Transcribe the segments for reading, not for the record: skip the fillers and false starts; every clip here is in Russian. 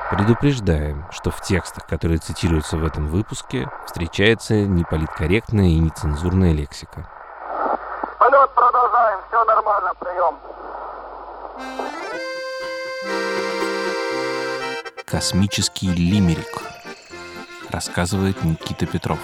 Предупреждаем, что в текстах, которые цитируются в этом выпуске, встречается неполиткорректная и нецензурная лексика. Полет продолжаем, все нормально, прием. Космический лимерик, рассказывает Никита Петров.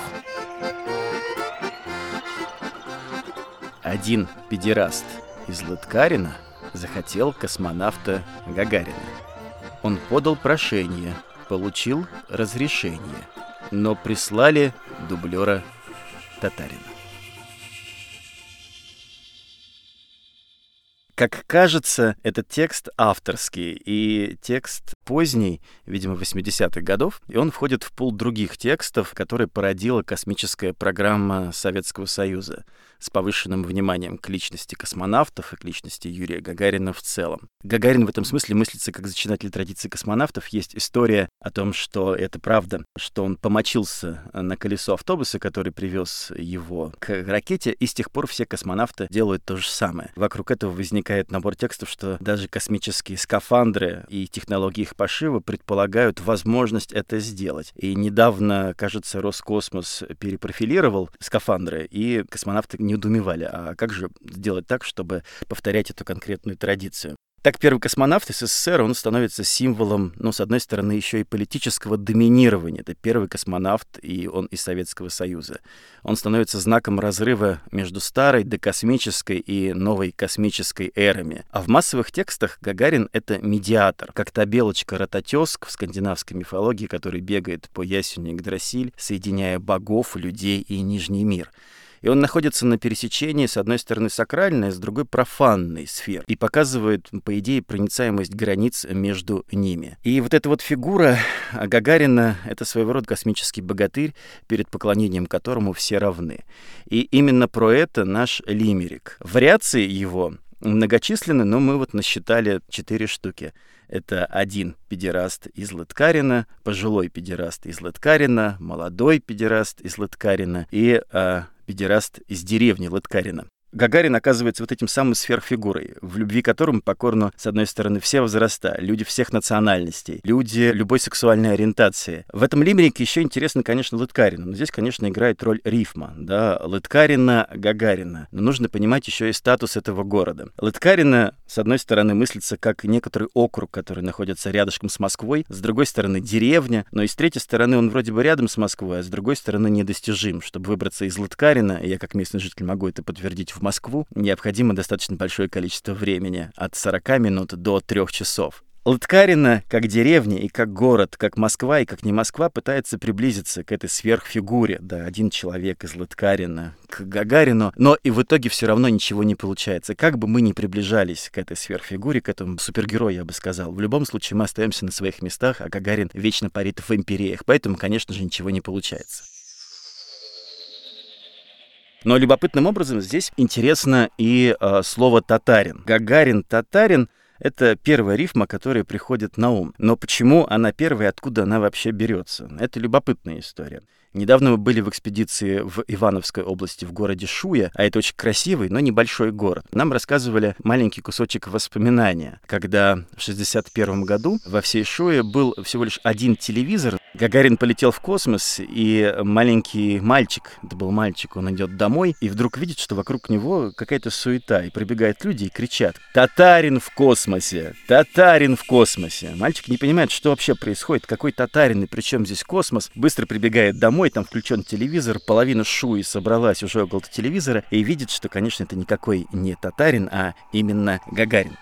Один педераст из Лыткарино захотел космонавта Гагарина. Он подал прошение, получил разрешение, но прислали дублера Татарина. Как кажется, этот текст авторский и текст поздний, видимо, 80-х годов, и он входит в пул других текстов, которые породила космическая программа Советского Союза с повышенным вниманием к личности космонавтов и к личности Юрия Гагарина в целом. Гагарин в этом смысле мыслится как зачинатель традиции космонавтов. Есть история о том, что это правда, что он помочился на колесо автобуса, который привез его к ракете, и с тех пор все космонавты делают то же самое. Вокруг этого возникает набор текстов, что даже космические скафандры и технологии их пошива предполагают возможность это сделать. И недавно, кажется, Роскосмос перепрофилировал скафандры, и космонавты недоумевали, а как же сделать так, чтобы повторять эту конкретную традицию. Так, первый космонавт СССР, он становится символом, с одной стороны, еще и политического доминирования. Это первый космонавт, и он из Советского Союза. Он становится знаком разрыва между старой докосмической и новой космической эрами. А в массовых текстах Гагарин — это медиатор, как та белочка-рототёзка в скандинавской мифологии, который бегает по ясени Игдрасиль, соединяя богов, людей и Нижний мир. И он находится на пересечении, с одной стороны, сакральной, с другой — профанной сфер, и показывает, по идее, проницаемость границ между ними. И вот эта вот фигура Гагарина — это своего рода космический богатырь, перед поклонением которому все равны. И именно про это наш лимерик. Вариации его многочисленны, но мы насчитали 4 штуки. Это один педераст из Лыткарино, пожилой педераст из Лыткарино, молодой педераст из Лыткарино и педераст из деревни Лыткарино. Гагарин оказывается вот этим самым сверхфигурой, в любви к которому покорно, с одной стороны, все возраста, люди всех национальностей, люди любой сексуальной ориентации. В этом лимерике еще интересно, конечно, Лыткарино, но здесь, конечно, играет роль рифма, да, Лыткарино, Гагарина. Но нужно понимать еще и статус этого города. Лыткарино, с одной стороны, мыслится как некоторый округ, который находится рядышком с Москвой, с другой стороны, деревня, но и с третьей стороны, он вроде бы рядом с Москвой, а с другой стороны, недостижим. Чтобы выбраться из Лыткарино, я как местный житель могу это подтвердить, в Москву необходимо достаточно большое количество времени, от 40 минут до 3 часов. Лыткарино, как деревня и как город, как Москва и как не Москва, пытается приблизиться к этой сверхфигуре. Да, один человек из Лыткарино к Гагарину, но и в итоге все равно ничего не получается. Как бы мы ни приближались к этой сверхфигуре, к этому супергерою, я бы сказал, в любом случае мы остаемся на своих местах, а Гагарин вечно парит в империях, поэтому, конечно же, ничего не получается. Но любопытным образом здесь интересно и слово «татарин». Гагарин-татарин — это первая рифма, которая приходит на ум. Но почему она первая, откуда она вообще берется? Это любопытная история. Недавно мы были в экспедиции в Ивановской области, в городе Шуя, а это очень красивый, но небольшой город. Нам рассказывали маленький кусочек воспоминания, когда в 1961 году во всей Шуе был всего лишь один телевизор. Гагарин полетел в космос, и маленький мальчик, это был мальчик, он идет домой, и вдруг видит, что вокруг него какая-то суета, и пробегают люди и кричат: «Татарин в космосе! Татарин в космосе!» Мальчик не понимает, что вообще происходит, какой татарин, и при чем здесь космос. Быстро прибегает домой, там включен телевизор, половина Шуи собралась уже около телевизора, и видит, что, конечно, это никакой не татарин, а именно Гагарин.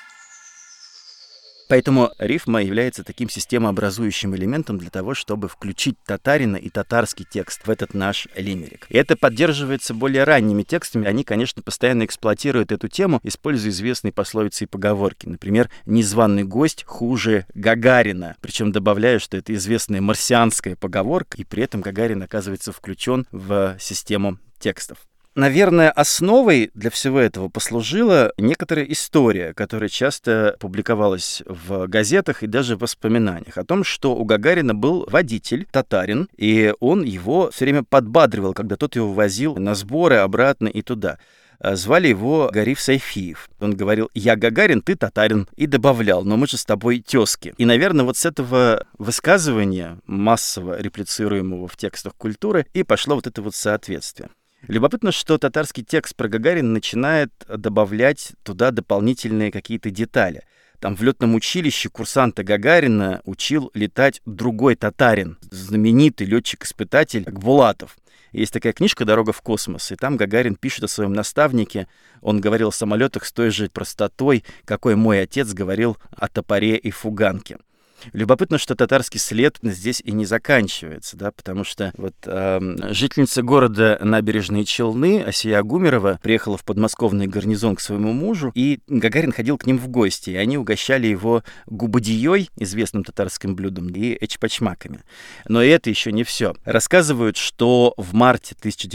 Поэтому рифма является таким системообразующим элементом для того, чтобы включить татарина и татарский текст в этот наш лимерик. И это поддерживается более ранними текстами. Они, конечно, постоянно эксплуатируют эту тему, используя известные пословицы и поговорки. Например, «незваный гость хуже Гагарина». Причем добавляя, что это известная марсианская поговорка, и при этом Гагарин оказывается включен в систему текстов. Наверное, основой для всего этого послужила некоторая история, которая часто публиковалась в газетах и даже в воспоминаниях о том, что у Гагарина был водитель, татарин, и он его все время подбадривал, когда тот его возил на сборы обратно и туда. Звали его Гариф Сайфиев. Он говорил: «Я Гагарин, ты татарин». И добавлял: «Но мы же с тобой тезки». И, наверное, вот с этого высказывания, массово реплицируемого в текстах культуры, и пошло вот это вот соответствие. Любопытно, что татарский текст про Гагарина начинает добавлять туда дополнительные какие-то детали. Там в летном училище курсанта Гагарина учил летать другой татарин, знаменитый летчик-испытатель Акбулатов. Есть такая книжка «Дорога в космос», и там Гагарин пишет о своем наставнике. Он говорил о самолетах с той же простотой, какой мой отец говорил о топоре и фуганке. Любопытно, что татарский след здесь и не заканчивается, да, потому что вот жительница города Набережные Челны Асия Гумерова приехала в подмосковный гарнизон к своему мужу, и Гагарин ходил к ним в гости, и они угощали его губадией, известным татарским блюдом, и эчпачмаками. Но и это еще не все. Рассказывают, что в марте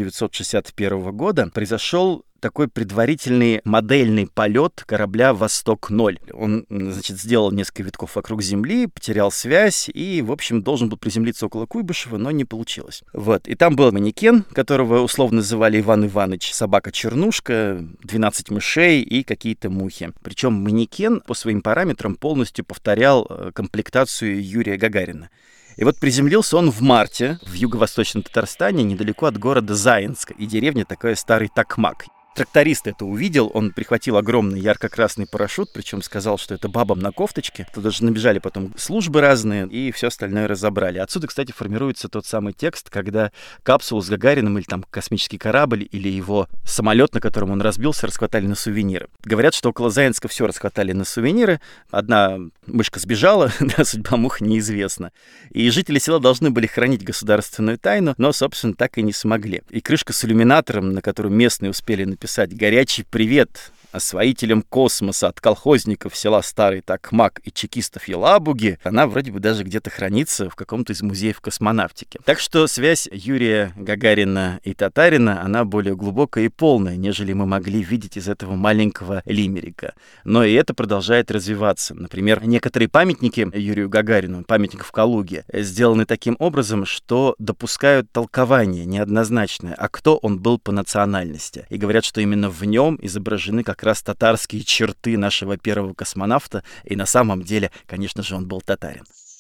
1961 года произошел такой предварительный модельный полет корабля «Восток-0». Он, значит, сделал несколько витков вокруг Земли, потерял связь и, в общем, должен был приземлиться около Куйбышева, но не получилось. Вот. И там был манекен, которого условно называли Иван Иванович, собака-чернушка, 12 мышей и какие-то мухи. Причем манекен по своим параметрам полностью повторял комплектацию Юрия Гагарина. И вот приземлился он в марте в юго-восточном Татарстане, недалеко от города Заинска, и деревня такая Старый Токмак. Тракторист это увидел, он прихватил огромный ярко-красный парашют, причем сказал, что это бабам на кофточке. Туда же набежали потом службы разные и все остальное разобрали. Отсюда, кстати, формируется тот самый текст, когда капсулу с Гагарином или там космический корабль или его самолет, на котором он разбился, расхватали на сувениры. Говорят, что около Заинска все расхватали на сувениры. Одна мышка сбежала, да, судьба мух неизвестна. И жители села должны были хранить государственную тайну, но, собственно, так и не смогли. И крышка с иллюминатором, на которую местные успели написать «Горячий привет освоителям космоса от колхозников села Старый Токмак и чекистов Елабуги», она вроде бы даже где-то хранится в каком-то из музеев космонавтики. Так что связь Юрия Гагарина и татарина, она более глубокая и полная, нежели мы могли видеть из этого маленького лимерика. Но и это продолжает развиваться. Например, некоторые памятники Юрию Гагарину, памятник в Калуге, сделаны таким образом, что допускают толкование неоднозначное, а кто он был по национальности. И говорят, что именно в нем изображены как раз татарские черты нашего первого космонавта, и на самом деле, конечно же, он был татарин.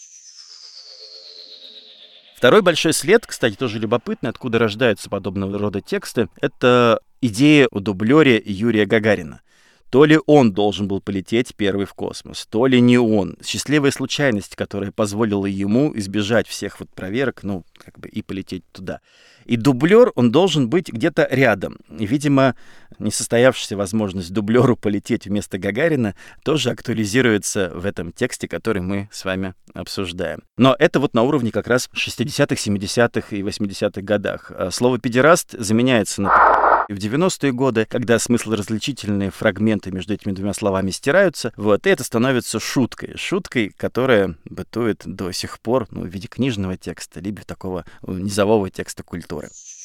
Второй большой след, кстати, тоже любопытный, откуда рождаются подобного рода тексты, это идея о дублере Юрия Гагарина. То ли он должен был полететь первый в космос, то ли не он. Счастливая случайность, которая позволила ему избежать всех вот проверок, и полететь туда. И дублер, он должен быть где-то рядом. И, видимо, несостоявшаяся возможность дублеру полететь вместо Гагарина тоже актуализируется в этом тексте, который мы с вами обсуждаем. Но это вот на уровне как раз 60-х, 70-х и 80-х годах. Слово «педераст» заменяется на в 90-е годы, когда смыслоразличительные фрагменты между этими двумя словами стираются, и это становится шуткой, которая бытует до сих пор в виде книжного текста, либо такого низового текста культуры.